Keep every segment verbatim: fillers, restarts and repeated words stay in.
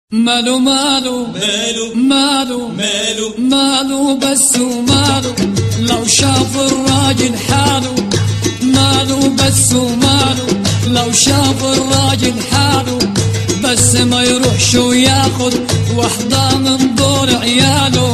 ماله ماله ماله ماله ماله ماله بس وماله لو شاف الراجل حاله. ماله بس وماله لو شاف الراجل حاله، بس ما يروحش وياخد وحدة من دور عياله.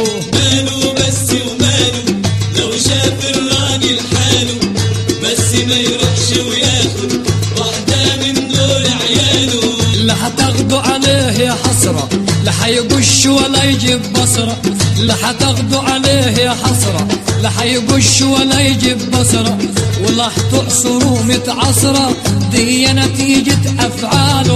ماله بس وماله لو شاف الراجل حاله، بس ما يروحش وياخد وحدة من دور عياله. لا هتاخدوا عليه يا حسرة، لا حيقش ولا يجيب بصرة. لا هتاخدوا عليه يا حسرة، لا حيقش ولا يجيب بصرة. ولا هتعصروا متعصرة، دي نتيجة أفعاله.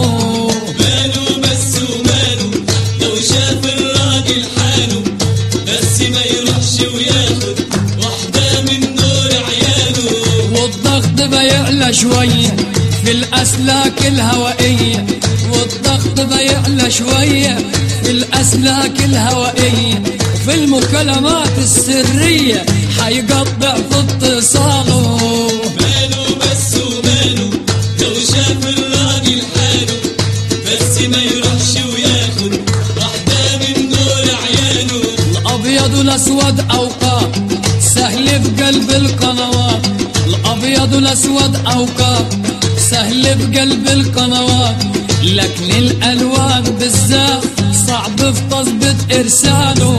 ماله بس وماله لو شاف الراجل حاله، بس ما يروحش وياخد وحدة من دور عياله. والضغط بيعلى شوية في الأسلاك الهوائية، والضغط بيعلى شوية في الأسلاك الهوائية. وفي المكالمات السرية حيقطع في اتصاله. ماله بس وماله لو شاف الراجل حاله، بس ما يروحش وياخد وحدة من دور عياله. الأبيض والأسود أوقات سهل في قلب القنوات. الأبيض والأسود أوقات سهل في قلب القنوات، لكن الألوان بالذات صعب في تظبيط إرساله.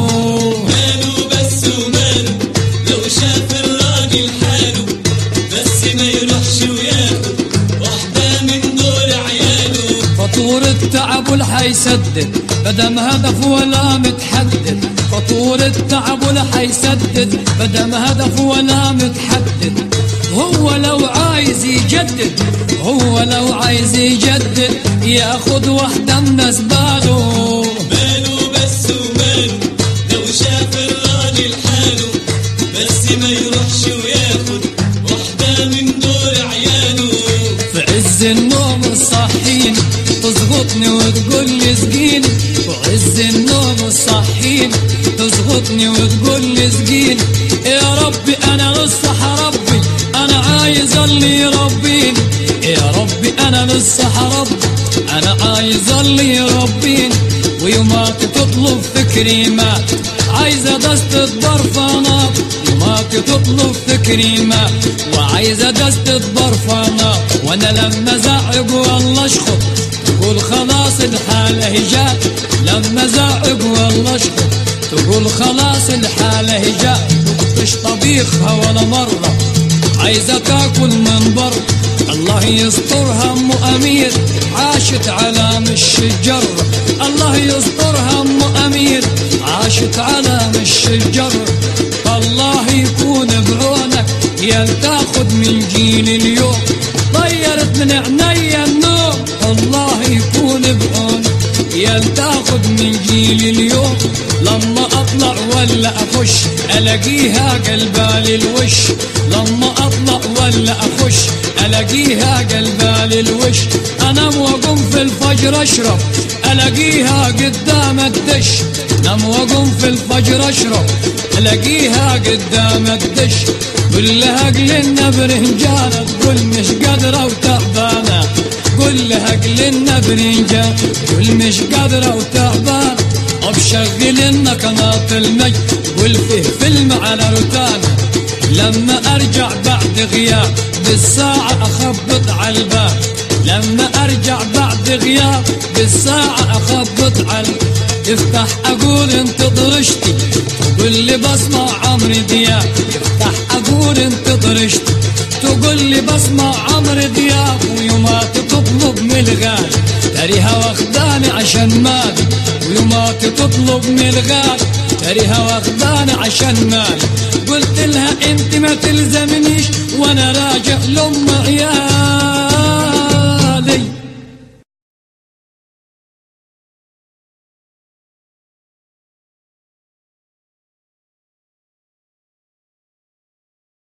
ماله بس وماله لو شاف الراجل حاله، بس ما يروحش وياخد وحدة من دور عياله. فطور التعب ولا حيسدد مادام هدف ولا متحدد. فطور التعب ولا حيسدد مادام هدف ولا متحدد. هو لو عايز يجدد، هو لو عايز يجدد ياخد واحدة من أسباله. ماله بس وماله لو شاف الراجل حاله، بس ما يروحش وياخد وحدة من دور عياله. في عز النوم الصحين تزغطني وتقول لي سجيني. في عز النوم الصحين تزغطني وتقول لي سجيني. يا ربي أنا لصح ربي، أنا عايز اللي يربيني. يا ربي أنا لصح ربي، أنا عايز اللي يربيني. ويومات تطلب فكري مات، عايزة دستة برفانات. يومات تطلب فكري مات، وعايزة دستة برفانات. وانا لما زعق والله اشخط تقول خلاص الحالة جات. لما زعق والله اشخط تقول خلاص الحالة جات. مش طبيخها ولا مرة، عايزة تاكل من بر. الله يسترها ام امير عاشت على مش الجرة. الله يسترها ام امير عاشت على مش الجرة. الله يكون بعونك يا تاخد من جيل اليوم، طيرت من عيني النوم. الله يكون بعونك يا تاخد من جيل اليوم. لما اطلع ولا اخش الاقيها قلبالي الوش. لما اطلع ولا اخش الاقيها قلبالي الوش. انام واقوم في الفجر اشرب الاقيها قدام الدش. نام واقوم في الفجر اشرب الاقيها قدام الدش. قل لها قلنا برنجانة تقول مش قادرة وتعبانة. قل لها قلنا برنجانة تقول مش قادرة وتعبانة. ابشغل لنا قناة المجد قل فيه فيلم على روتانا. لما ارجع بعد غياب بالساعة اخبط على الباب. لما ارجع بعد غياب بالساعة اخبط على افتح اقول انت ضرشتي تقول لي بسمع عمرو دياب. افتح اقول انت ضرشتي تقول لي بسمع عمرو دياب. ويومات تطلب من الغالي تريها واخداني عشان مالي. ويومات تطلب من الغالي تريها واخداني عشان مالي. قلت لها انت ما تلزمنيش وانا راجع لام عيالي.